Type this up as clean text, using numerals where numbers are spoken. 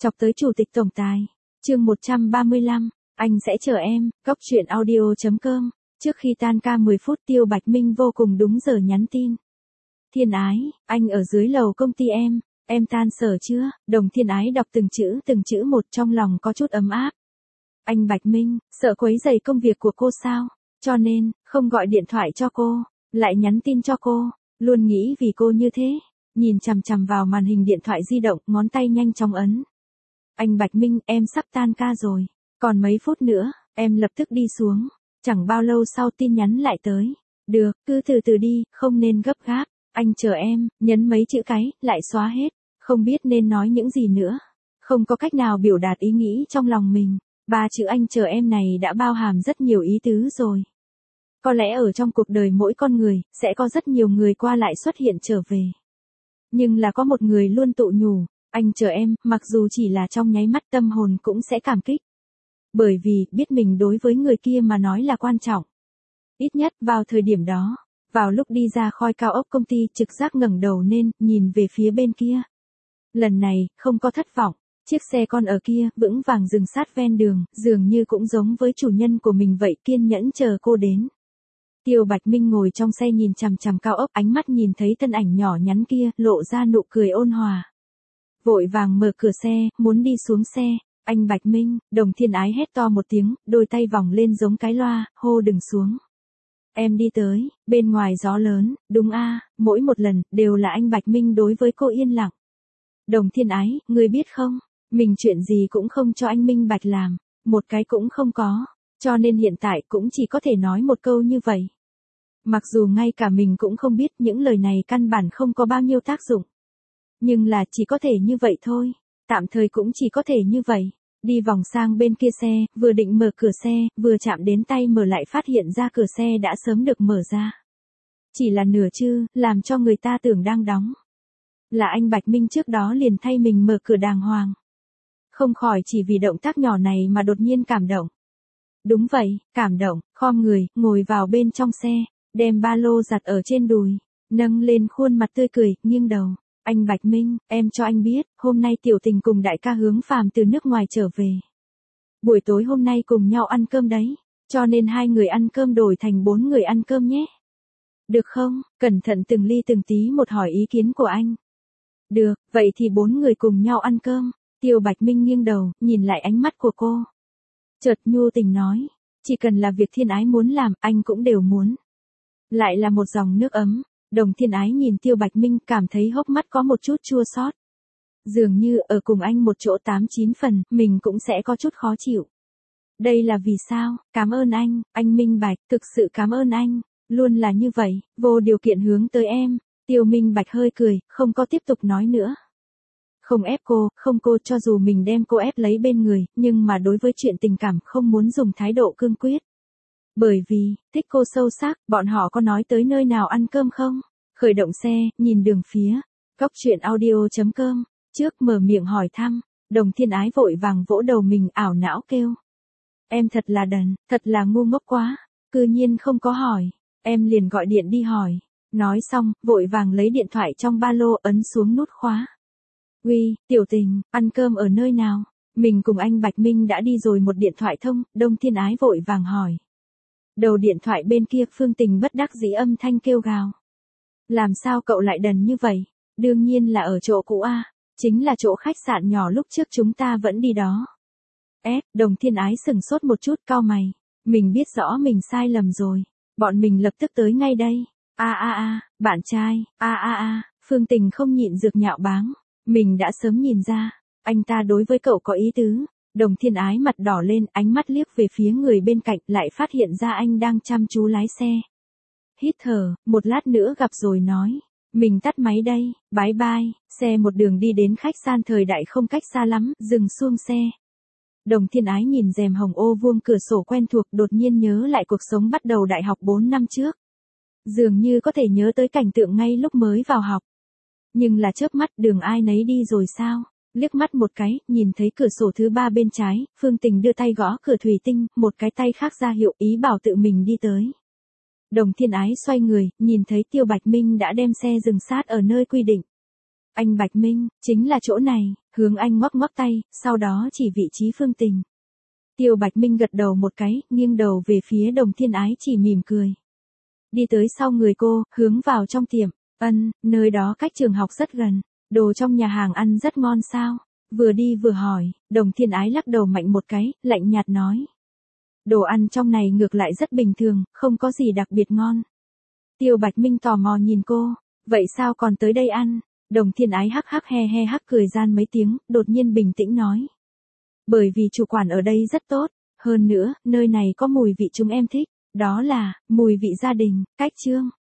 Chọc tới chủ tịch tổng tài. Chương 135, anh sẽ chờ em. Góc truyện audio.com. Trước khi tan ca 10 phút Tiêu Bạch Minh vô cùng đúng giờ nhắn tin. Thiên Ái, anh ở dưới lầu công ty em tan sở chưa? Đồng Thiên Ái đọc từng chữ một trong lòng có chút ấm áp. Anh Bạch Minh, sợ quấy rầy công việc của cô sao? Cho nên, không gọi điện thoại cho cô, lại nhắn tin cho cô, luôn nghĩ vì cô như thế. Nhìn chằm chằm vào màn hình điện thoại di động, ngón tay nhanh chóng ấn. Anh Bạch Minh, em sắp tan ca rồi, còn mấy phút nữa, em lập tức đi xuống. Chẳng bao lâu sau tin nhắn lại tới. Được, cứ từ từ đi, không nên gấp gáp. Anh chờ em, nhấn mấy chữ cái, lại xóa hết. Không biết nên nói những gì nữa. Không có cách nào biểu đạt ý nghĩ trong lòng mình. 3 chữ anh chờ em này đã bao hàm rất nhiều ý tứ rồi. Có lẽ ở trong cuộc đời mỗi con người, sẽ có rất nhiều người qua lại xuất hiện trở về. Nhưng là có một người luôn tụ nhủ, anh chờ em, mặc dù chỉ là trong nháy mắt tâm hồn cũng sẽ cảm kích. Bởi vì, biết mình đối với người kia mà nói là quan trọng. Ít nhất vào thời điểm đó, vào lúc đi ra khỏi cao ốc công ty trực giác ngẩng đầu lên, nhìn về phía bên kia. Lần này, không có thất vọng, chiếc xe con ở kia vững vàng dừng sát ven đường, dường như cũng giống với chủ nhân của mình vậy, kiên nhẫn chờ cô đến. Tiêu Bạch Minh ngồi trong xe nhìn chằm chằm cao ốc, ánh mắt nhìn thấy thân ảnh nhỏ nhắn kia, lộ ra nụ cười ôn hòa. Vội vàng mở cửa xe, muốn đi xuống xe. Anh Bạch Minh, Đồng Thiên Ái hét to một tiếng, đôi tay vòng lên giống cái loa, hô đừng xuống. Em đi tới, bên ngoài gió lớn, đúng a, mỗi một lần, đều là anh Bạch Minh đối với cô yên lặng. Đồng Thiên Ái, người biết không, mình chuyện gì cũng không cho anh Minh Bạch làm, một cái cũng không có, cho nên hiện tại cũng chỉ có thể nói một câu như vậy. Mặc dù ngay cả mình cũng không biết những lời này căn bản không có bao nhiêu tác dụng. Nhưng là chỉ có thể như vậy thôi, tạm thời cũng chỉ có thể như vậy. Đi vòng sang bên kia xe, vừa định mở cửa xe, vừa chạm đến tay mở lại phát hiện ra cửa xe đã sớm được mở ra. Chỉ là nửa chư, làm cho người ta tưởng đang đóng. Là anh Bạch Minh trước đó liền thay mình mở cửa đàng hoàng. Không khỏi chỉ vì động tác nhỏ này mà đột nhiên cảm động. Đúng vậy, cảm động, khom người, ngồi vào bên trong xe, đem ba lô giặt ở trên đùi, nâng lên khuôn mặt tươi cười, nghiêng đầu. Anh Bạch Minh, em cho anh biết, hôm nay Tiểu Tình cùng đại ca Hướng Phàm từ nước ngoài trở về. Buổi tối hôm nay cùng nhau ăn cơm đấy, cho nên 2 người ăn cơm đổi thành 4 người ăn cơm nhé. Được không? Cẩn thận từng ly từng tí một hỏi ý kiến của anh. Được, vậy thì 4 người cùng nhau ăn cơm. Tiêu Bạch Minh nghiêng đầu, nhìn lại ánh mắt của cô. Chợt nhu tình nói, chỉ cần là việc Thiên Ái muốn làm, anh cũng đều muốn. Lại là một dòng nước ấm. Đồng Thiên Ái nhìn Tiêu Bạch Minh, cảm thấy hốc mắt có một chút chua xót. Dường như ở cùng anh một chỗ 8-9 phần, mình cũng sẽ có chút khó chịu. Đây là vì sao? Cảm ơn anh Minh Bạch, thực sự cảm ơn anh, luôn là như vậy, vô điều kiện hướng tới em. Tiêu Minh Bạch hơi cười, không có tiếp tục nói nữa. Không ép cô, không cô, cho dù mình đem cô ép lấy bên người, nhưng mà đối với chuyện tình cảm không muốn dùng thái độ cương quyết. Bởi vì, thích cô sâu sắc, bọn họ có nói tới nơi nào ăn cơm không? Khởi động xe, nhìn đường phía. Góc truyện audio.com. Trước mở miệng hỏi thăm, Đồng Thiên Ái vội vàng vỗ đầu mình, ảo não kêu. Em thật là đần, thật là ngu ngốc quá. Cư nhiên không có hỏi. Em liền gọi điện đi hỏi. Nói xong, vội vàng lấy điện thoại trong ba lô ấn xuống nút khóa. Uy, Tiểu Tình, ăn cơm ở nơi nào? Mình cùng anh Bạch Minh đã đi rồi, một điện thoại thông. Đồng Thiên Ái vội vàng hỏi. Đầu điện thoại bên kia Phương Tình bất đắc dĩ âm thanh kêu gào. Làm sao cậu lại đần như vậy? Đương nhiên là ở chỗ cũ a, chính là chỗ khách sạn nhỏ lúc trước chúng ta vẫn đi đó. Đồng Thiên Ái sừng sốt một chút, cau mày. Mình biết rõ mình sai lầm rồi. Bọn mình lập tức tới ngay đây. Bạn trai, Phương Tình không nhịn được nhạo báng. Mình đã sớm nhìn ra, anh ta đối với cậu có ý tứ. Đồng Thiên Ái mặt đỏ lên, ánh mắt liếc về phía người bên cạnh, lại phát hiện ra anh đang chăm chú lái xe. Hít thở, một lát nữa gặp rồi nói. Mình tắt máy đây, bye bye. Xe một đường đi đến khách sạn thời đại không cách xa lắm, dừng xuống xe. Đồng Thiên Ái nhìn rèm hồng ô vuông cửa sổ quen thuộc, đột nhiên nhớ lại cuộc sống bắt đầu đại học 4 năm trước. Dường như có thể nhớ tới cảnh tượng ngay lúc mới vào học. Nhưng là chớp mắt, đường ai nấy đi rồi sao? Liếc mắt một cái, nhìn thấy cửa sổ thứ 3 bên trái, Phương Tình đưa tay gõ cửa thủy tinh, một cái tay khác ra hiệu ý bảo tự mình đi tới. Đồng Thiên Ái xoay người, nhìn thấy Tiêu Bạch Minh đã đem xe dừng sát ở nơi quy định. Anh Bạch Minh, chính là chỗ này, hướng anh ngoắc ngoắc tay, sau đó chỉ vị trí Phương Tình. Tiêu Bạch Minh gật đầu một cái, nghiêng đầu về phía Đồng Thiên Ái chỉ mỉm cười. Đi tới sau người cô, hướng vào trong tiệm, nơi đó cách trường học rất gần, đồ trong nhà hàng ăn rất ngon sao? Vừa đi vừa hỏi, Đồng Thiên Ái lắc đầu mạnh một cái, lạnh nhạt nói. Đồ ăn trong này ngược lại rất bình thường, không có gì đặc biệt ngon. Tiêu Bạch Minh tò mò nhìn cô, vậy sao còn tới đây ăn? Đồng Thiên Ái hắc hắc he he hắc cười gian mấy tiếng, đột nhiên bình tĩnh nói. Bởi vì chủ quản ở đây rất tốt, hơn nữa, nơi này có mùi vị chúng em thích, đó là, mùi vị gia đình, cách chương.